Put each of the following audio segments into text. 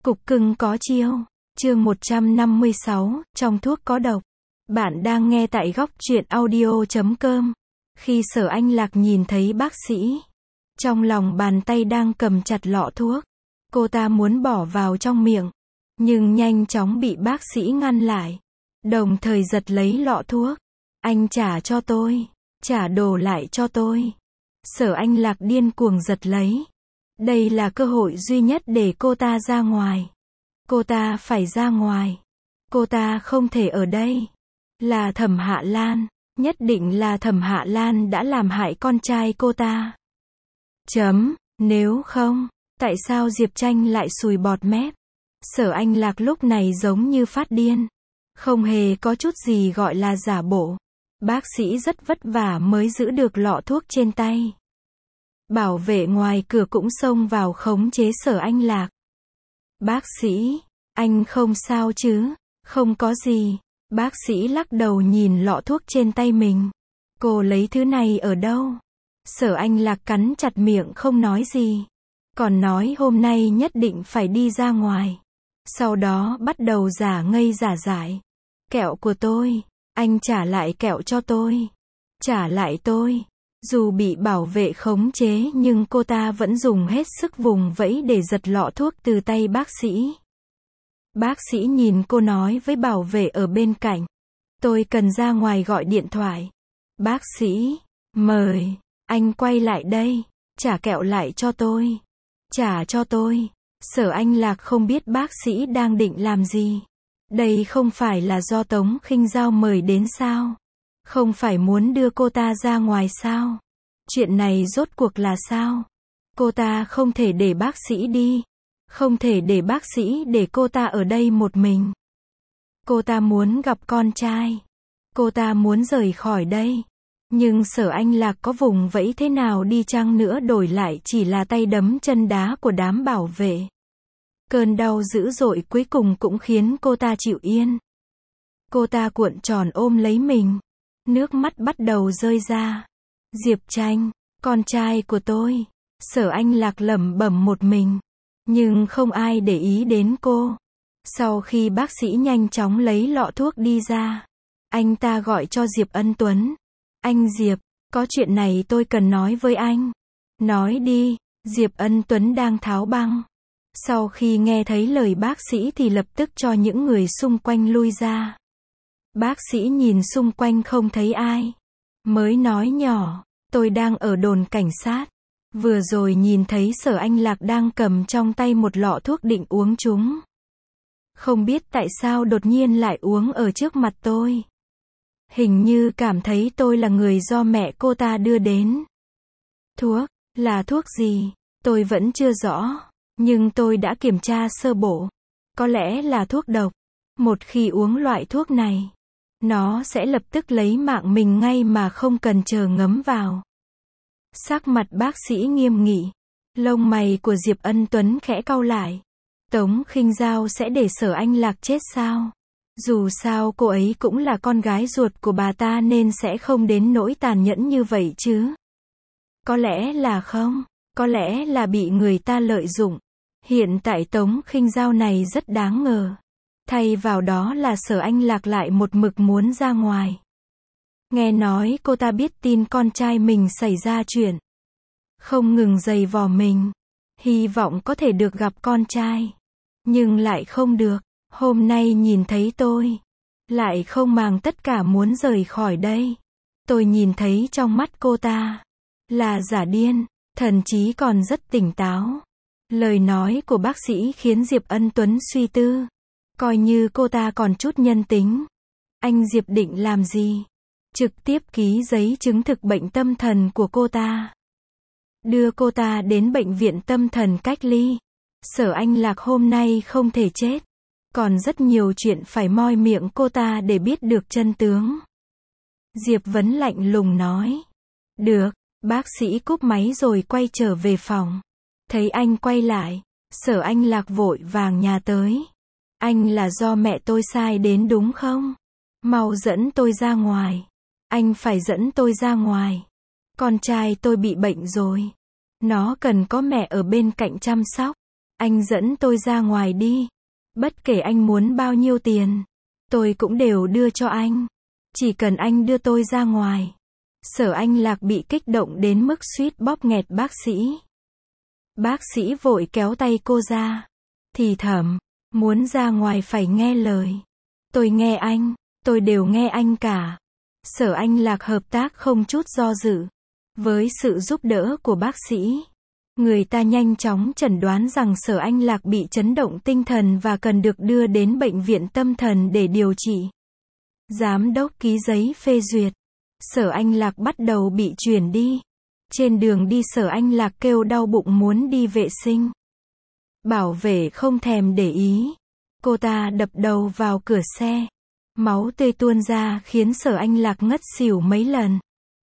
Cục cưng có chiêu. Chương 156, trong thuốc có độc. Bạn đang nghe tại góc truyện audio.com. Khi Sở Anh Lạc nhìn thấy bác sĩ, trong lòng bàn tay đang cầm chặt lọ thuốc, cô ta muốn bỏ vào trong miệng, nhưng nhanh chóng bị bác sĩ ngăn lại, đồng thời giật lấy lọ thuốc. Anh trả cho tôi, trả đồ lại cho tôi. Sở Anh Lạc điên cuồng giật lấy. Đây là cơ hội duy nhất để cô ta ra ngoài. Cô ta phải ra ngoài. Cô ta không thể ở đây. Là Thẩm Hạ Lan. Nhất định là Thẩm Hạ Lan đã làm hại con trai cô ta. Nếu không, tại sao Diệp Tranh lại sùi bọt mép? Sở Anh Lạc lúc này giống như phát điên. Không hề có chút gì gọi là giả bộ. Bác sĩ rất vất vả mới giữ được lọ thuốc trên tay. Bảo vệ ngoài cửa cũng xông vào khống chế Sở Anh Lạc. Bác sĩ, anh không sao chứ? Không có gì. Bác sĩ lắc đầu nhìn lọ thuốc trên tay mình. Cô lấy thứ này ở đâu? Sở Anh Lạc cắn chặt miệng không nói gì. Còn nói hôm nay nhất định phải đi ra ngoài. Sau đó bắt đầu giả ngây giả dại. Kẹo của tôi, anh trả lại kẹo cho tôi. Trả lại tôi. Dù bị bảo vệ khống chế nhưng cô ta vẫn dùng hết sức vùng vẫy để giật lọ thuốc từ tay bác sĩ. Bác sĩ nhìn cô nói với bảo vệ ở bên cạnh. Tôi cần ra ngoài gọi điện thoại. Bác sĩ, mời, anh quay lại đây, trả kẹo lại cho tôi. Trả cho tôi. Sở Anh Lạc không biết bác sĩ đang định làm gì. Đây không phải là do Tống Khinh Dao mời đến sao? Không phải muốn đưa cô ta ra ngoài sao? Chuyện này rốt cuộc là sao? Cô ta không thể để bác sĩ đi. Không thể để bác sĩ để cô ta ở đây một mình. Cô ta muốn gặp con trai. Cô ta muốn rời khỏi đây. Nhưng Sở Anh Lạc có vùng vẫy thế nào đi chăng nữa đổi lại chỉ là tay đấm chân đá của đám bảo vệ. Cơn đau dữ dội cuối cùng cũng khiến cô ta chịu yên. Cô ta cuộn tròn ôm lấy mình. Nước mắt bắt đầu rơi ra. Diệp Tranh, con trai của tôi. Sở Anh Lạc lẩm bẩm một mình. Nhưng không ai để ý đến cô. Sau khi bác sĩ nhanh chóng lấy lọ thuốc đi ra, anh ta gọi cho Diệp Ân Tuấn. Anh Diệp, có chuyện này tôi cần nói với anh. Nói đi. Diệp Ân Tuấn đang tháo băng. Sau khi nghe thấy lời bác sĩ thì lập tức cho những người xung quanh lui ra. Bác sĩ nhìn xung quanh không thấy ai. Mới nói nhỏ, tôi đang ở đồn cảnh sát. Vừa rồi nhìn thấy Sở Anh Lạc đang cầm trong tay một lọ thuốc định uống chúng. Không biết tại sao đột nhiên lại uống ở trước mặt tôi. Hình như cảm thấy tôi là người do mẹ cô ta đưa đến. Thuốc, là thuốc gì? Tôi vẫn chưa rõ. Nhưng tôi đã kiểm tra sơ bộ. Có lẽ là thuốc độc. Một khi uống loại thuốc này, nó sẽ lập tức lấy mạng mình ngay mà không cần chờ ngấm vào. Sắc mặt bác sĩ nghiêm nghị. Lông mày của Diệp Ân Tuấn khẽ cau lại. Tống Khinh Dao sẽ để Sở Anh Lạc chết sao? Dù sao cô ấy cũng là con gái ruột của bà ta nên sẽ không đến nỗi tàn nhẫn như vậy chứ. Có lẽ là không. Có lẽ là bị người ta lợi dụng. Hiện tại Tống Khinh Dao này rất đáng ngờ. Thay vào đó là Sở Anh Lạc lại một mực muốn ra ngoài. Nghe nói cô ta biết tin con trai mình xảy ra chuyện. Không ngừng giày vò mình. Hy vọng có thể được gặp con trai. Nhưng lại không được. Hôm nay nhìn thấy tôi. Lại không màng tất cả muốn rời khỏi đây. Tôi nhìn thấy trong mắt cô ta. Là giả điên. Thậm chí còn rất tỉnh táo. Lời nói của bác sĩ khiến Diệp Ân Tuấn suy tư. Coi như cô ta còn chút nhân tính. Anh Diệp định làm gì? Trực tiếp ký giấy chứng thực bệnh tâm thần của cô ta. Đưa cô ta đến bệnh viện tâm thần cách ly. Sở Anh Lạc hôm nay không thể chết. Còn rất nhiều chuyện phải moi miệng cô ta để biết được chân tướng. Diệp Vấn lạnh lùng nói. Được, bác sĩ cúp máy rồi quay trở về phòng. Thấy anh quay lại, Sở Anh Lạc vội vàng nhà tới. Anh là do mẹ tôi sai đến đúng không? Mau dẫn tôi ra ngoài. Anh phải dẫn tôi ra ngoài. Con trai tôi bị bệnh rồi. Nó cần có mẹ ở bên cạnh chăm sóc. Anh dẫn tôi ra ngoài đi. Bất kể anh muốn bao nhiêu tiền, tôi cũng đều đưa cho anh. Chỉ cần anh đưa tôi ra ngoài. Sở Anh Lạc bị kích động đến mức suýt bóp nghẹt bác sĩ. Bác sĩ vội kéo tay cô ra. Thì thầm, muốn ra ngoài phải nghe lời. Tôi nghe anh, tôi đều nghe anh cả. Sở Anh Lạc hợp tác không chút do dự. Với sự giúp đỡ của bác sĩ, người ta nhanh chóng chẩn đoán rằng Sở Anh Lạc bị chấn động tinh thần và cần được đưa đến bệnh viện tâm thần để điều trị. Giám đốc ký giấy phê duyệt. Sở Anh Lạc bắt đầu bị chuyển đi. Trên đường đi Sở Anh Lạc kêu đau bụng muốn đi vệ sinh. Bảo vệ không thèm để ý. Cô ta đập đầu vào cửa xe. Máu tươi tuôn ra khiến Sở Anh Lạc ngất xỉu mấy lần.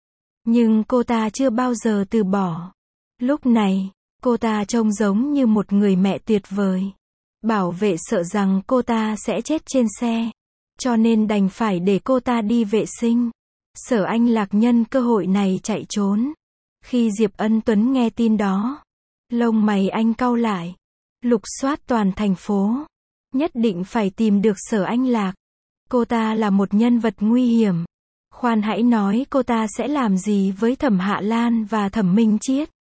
Nhưng cô ta chưa bao giờ từ bỏ. Lúc này, cô ta trông giống như một người mẹ tuyệt vời. Bảo vệ sợ rằng cô ta sẽ chết trên xe, cho nên đành phải để cô ta đi vệ sinh. Sở Anh Lạc nhân cơ hội này chạy trốn. Khi Diệp Ân Tuấn nghe tin đó, lông mày anh cau lại. Lục soát toàn thành phố. Nhất định phải tìm được Sở Anh Lạc. Cô ta là một nhân vật nguy hiểm. Khoan hãy nói cô ta sẽ làm gì với Thẩm Hạ Lan và Thẩm Minh Chiết.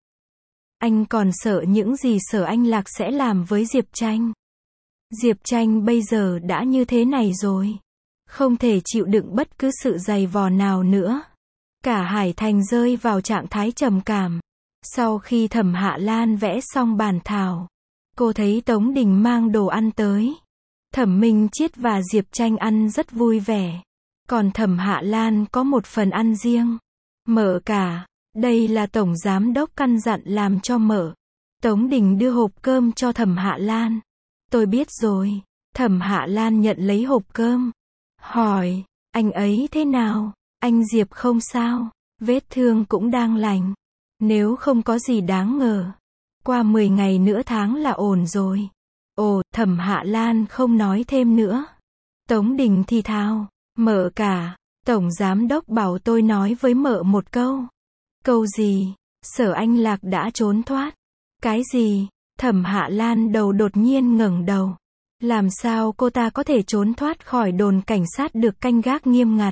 Anh còn sợ những gì Sở Anh Lạc sẽ làm với Diệp Tranh. Diệp Tranh bây giờ đã như thế này rồi. Không thể chịu đựng bất cứ sự giày vò nào nữa. Cả Hải Thành rơi vào trạng thái trầm cảm. Sau khi Thẩm Hạ Lan vẽ xong bản thảo, cô thấy Tống Đình mang đồ ăn tới. Thẩm Minh Chiết và Diệp Tranh ăn rất vui vẻ. Còn Thẩm Hạ Lan có một phần ăn riêng. Mợ cả, đây là Tổng Giám Đốc căn dặn làm cho mợ. Tống Đình đưa hộp cơm cho Thẩm Hạ Lan. Tôi biết rồi. Thẩm Hạ Lan nhận lấy hộp cơm. Hỏi, anh ấy thế nào? Anh Diệp không sao. Vết thương cũng đang lành. Nếu không có gì đáng ngờ, qua 10 ngày nữa tháng là ổn rồi. Ồ, Thẩm Hạ Lan không nói thêm nữa. Tống Đình thì thào, mợ cả, Tổng Giám Đốc bảo tôi nói với mợ một câu. Câu gì? Sở Anh Lạc đã trốn thoát. Cái gì? Thẩm Hạ Lan đầu đột nhiên ngẩng đầu. Làm sao cô ta có thể trốn thoát khỏi đồn cảnh sát được canh gác nghiêm ngặt?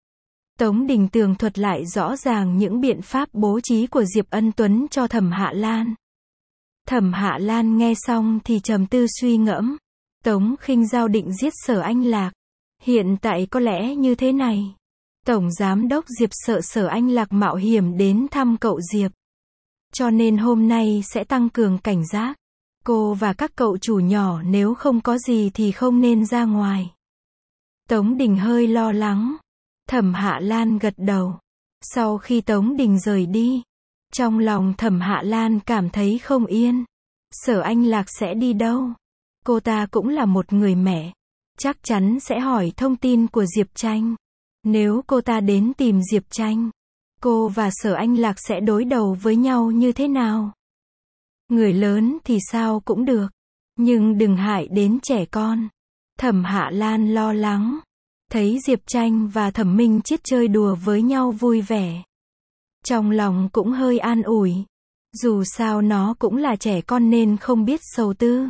Tống Đình tường thuật lại rõ ràng những biện pháp bố trí của Diệp Ân Tuấn cho Thẩm Hạ Lan. Thẩm Hạ Lan nghe xong thì trầm tư suy ngẫm. Tống Khinh Giao định giết Sở Anh Lạc. Hiện tại có lẽ như thế này. Tổng Giám Đốc Diệp sợ Sở Anh Lạc mạo hiểm đến thăm cậu Diệp. Cho nên hôm nay sẽ tăng cường cảnh giác. Cô và các cậu chủ nhỏ nếu không có gì thì không nên ra ngoài. Tống Đình hơi lo lắng. Thẩm Hạ Lan gật đầu. Sau khi Tống Đình rời đi, trong lòng Thẩm Hạ Lan cảm thấy không yên. Sở Anh Lạc sẽ đi đâu? Cô ta cũng là một người mẹ. Chắc chắn sẽ hỏi thông tin của Diệp Tranh. Nếu cô ta đến tìm Diệp Tranh, cô và Sở Anh Lạc sẽ đối đầu với nhau như thế nào? Người lớn thì sao cũng được, nhưng đừng hại đến trẻ con. Thẩm Hạ Lan lo lắng. Thấy Diệp Tranh và Thẩm Minh Chiết chơi đùa với nhau vui vẻ. Trong lòng cũng hơi an ủi. Dù sao nó cũng là trẻ con nên không biết sầu tư.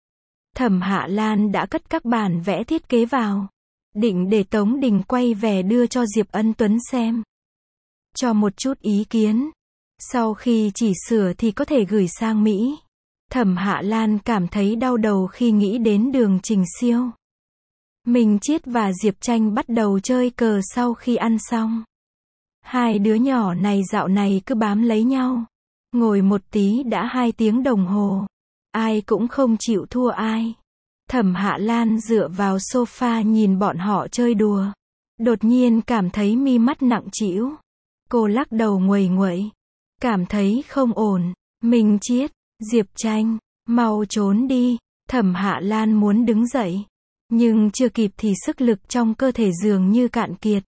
Thẩm Hạ Lan đã cất các bản vẽ thiết kế vào. Định để Tống Đình quay về đưa cho Diệp Ân Tuấn xem. Cho một chút ý kiến. Sau khi chỉ sửa thì có thể gửi sang Mỹ. Thẩm Hạ Lan cảm thấy đau đầu khi nghĩ đến Đường Trình Siêu. Minh Chiết và Diệp Tranh bắt đầu chơi cờ sau khi ăn xong. Hai đứa nhỏ này dạo này cứ bám lấy nhau. Ngồi một tí đã 2 tiếng đồng hồ. Ai cũng không chịu thua ai. Thẩm Hạ Lan dựa vào sofa nhìn bọn họ chơi đùa. Đột nhiên cảm thấy mi mắt nặng trĩu. Cô lắc đầu nguầy nguậy. Cảm thấy không ổn. Minh Chiết, Diệp Tranh, mau trốn đi. Thẩm Hạ Lan muốn đứng dậy. Nhưng chưa kịp thì sức lực trong cơ thể dường như cạn kiệt.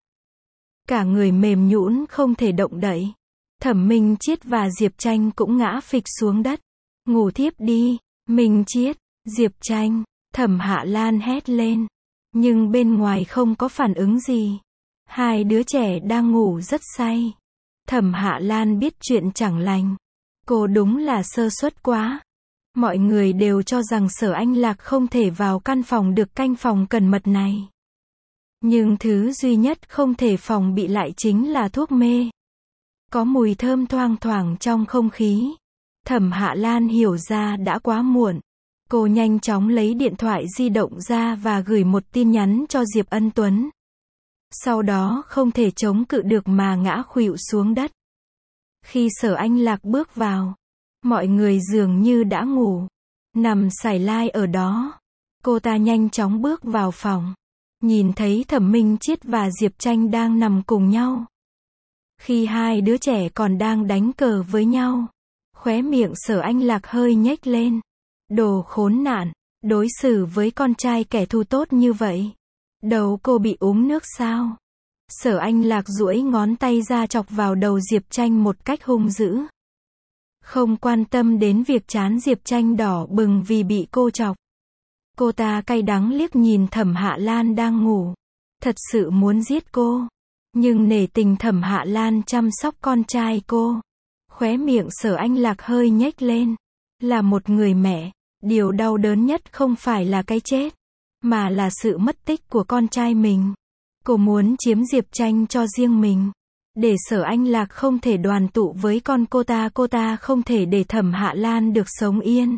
Cả người mềm nhũn không thể động đậy. Thẩm Minh Chiết và Diệp Tranh cũng ngã phịch xuống đất. Ngủ thiếp đi. Minh Chiết, Diệp Tranh, Thẩm Hạ Lan hét lên. Nhưng bên ngoài không có phản ứng gì. Hai đứa trẻ đang ngủ rất say. Thẩm Hạ Lan biết chuyện chẳng lành. Cô đúng là sơ suất quá. Mọi người đều cho rằng Sở Anh Lạc không thể vào căn phòng được canh phòng cẩn mật này. Nhưng thứ duy nhất không thể phòng bị lại chính là thuốc mê. Có mùi thơm thoang thoảng trong không khí. Thẩm Hạ Lan hiểu ra đã quá muộn. Cô nhanh chóng lấy điện thoại di động ra và gửi một tin nhắn cho Diệp Ân Tuấn. Sau đó không thể chống cự được mà ngã khuỵu xuống đất. Khi Sở Anh Lạc bước vào, mọi người dường như đã ngủ, nằm sải lai ở đó. Cô ta nhanh chóng bước vào phòng, nhìn thấy Thẩm Minh Chiết và Diệp Tranh đang nằm cùng nhau. Khi hai đứa trẻ còn đang đánh cờ với nhau, khóe miệng Sở Anh Lạc hơi nhếch lên. Đồ khốn nạn, đối xử với con trai kẻ thù tốt như vậy. Đầu cô bị uống nước sao? Sở Anh Lạc duỗi ngón tay ra chọc vào đầu Diệp Tranh một cách hung dữ. Không quan tâm đến việc trán Diệp Tranh đỏ bừng vì bị cô chọc. Cô ta cay đắng liếc nhìn Thẩm Hạ Lan đang ngủ. Thật sự muốn giết cô. Nhưng nể tình Thẩm Hạ Lan chăm sóc con trai cô. Khóe miệng Sở Anh Lạc hơi nhếch lên. Là một người mẹ, điều đau đớn nhất không phải là cái chết, mà là sự mất tích của con trai mình. Cô muốn chiếm Diệp Tranh cho riêng mình. Để Sở Anh Lạc không thể đoàn tụ với con cô ta không thể để Thẩm Hạ Lan được sống yên.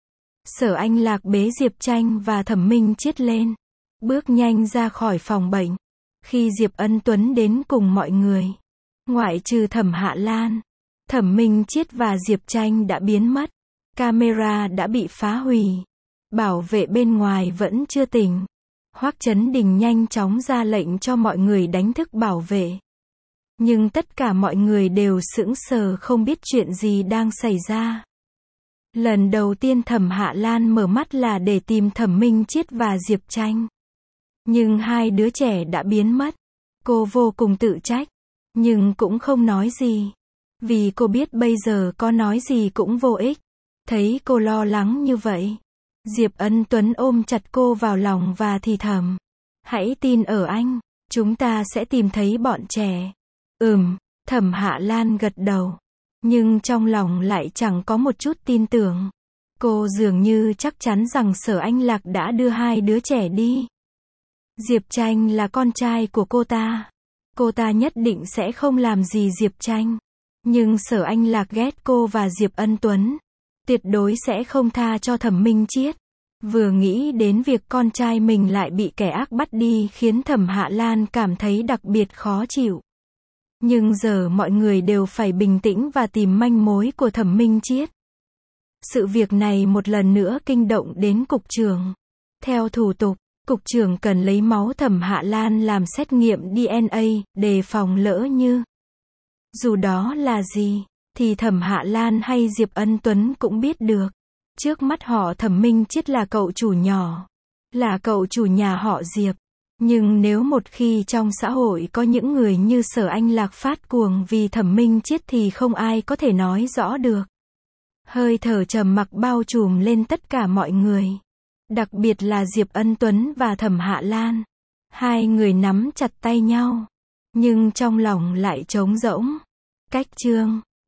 Sở Anh Lạc bế Diệp Tranh và Thẩm Minh Chiết lên, bước nhanh ra khỏi phòng bệnh. Khi Diệp Ân Tuấn đến cùng mọi người, ngoại trừ Thẩm Hạ Lan, Thẩm Minh Chiết và Diệp Tranh đã biến mất. Camera đã bị phá hủy. Bảo vệ bên ngoài vẫn chưa tỉnh. Hoắc Chấn Đình nhanh chóng ra lệnh cho mọi người đánh thức bảo vệ. Nhưng tất cả mọi người đều sững sờ không biết chuyện gì đang xảy ra. Lần đầu tiên Thẩm Hạ Lan mở mắt là để tìm Thẩm Minh Chiết và Diệp Tranh. Nhưng hai đứa trẻ đã biến mất. Cô vô cùng tự trách. Nhưng cũng không nói gì. Vì cô biết bây giờ có nói gì cũng vô ích. Thấy cô lo lắng như vậy, Diệp Ân Tuấn ôm chặt cô vào lòng và thì thầm. Hãy tin ở anh, chúng ta sẽ tìm thấy bọn trẻ. Thẩm Hạ Lan gật đầu. Nhưng trong lòng lại chẳng có một chút tin tưởng. Cô dường như chắc chắn rằng Sở Anh Lạc đã đưa hai đứa trẻ đi. Diệp Tranh là con trai của cô ta. Cô ta nhất định sẽ không làm gì Diệp Tranh. Nhưng Sở Anh Lạc ghét cô và Diệp Ân Tuấn. Tuyệt đối sẽ không tha cho Thẩm Minh Chiết. Vừa nghĩ đến việc con trai mình lại bị kẻ ác bắt đi khiến Thẩm Hạ Lan cảm thấy đặc biệt khó chịu. Nhưng giờ mọi người đều phải bình tĩnh và tìm manh mối của Thẩm Minh Chiết. Sự việc này một lần nữa kinh động đến cục trưởng. Theo thủ tục, cục trưởng cần lấy máu Thẩm Hạ Lan làm xét nghiệm DNA, đề phòng lỡ như. Dù đó là gì, thì Thẩm Hạ Lan hay Diệp Ân Tuấn cũng biết được. Trước mắt họ Thẩm Minh Chiết là cậu chủ nhỏ. Là cậu chủ nhà họ Diệp. Nhưng nếu một khi trong xã hội có những người như Sở Anh Lạc phát cuồng vì Thẩm Minh Chiết thì không ai có thể nói rõ được. Hơi thở trầm mặc bao trùm lên tất cả mọi người. Đặc biệt là Diệp Ân Tuấn và Thẩm Hạ Lan. Hai người nắm chặt tay nhau. Nhưng trong lòng lại trống rỗng. Cách chương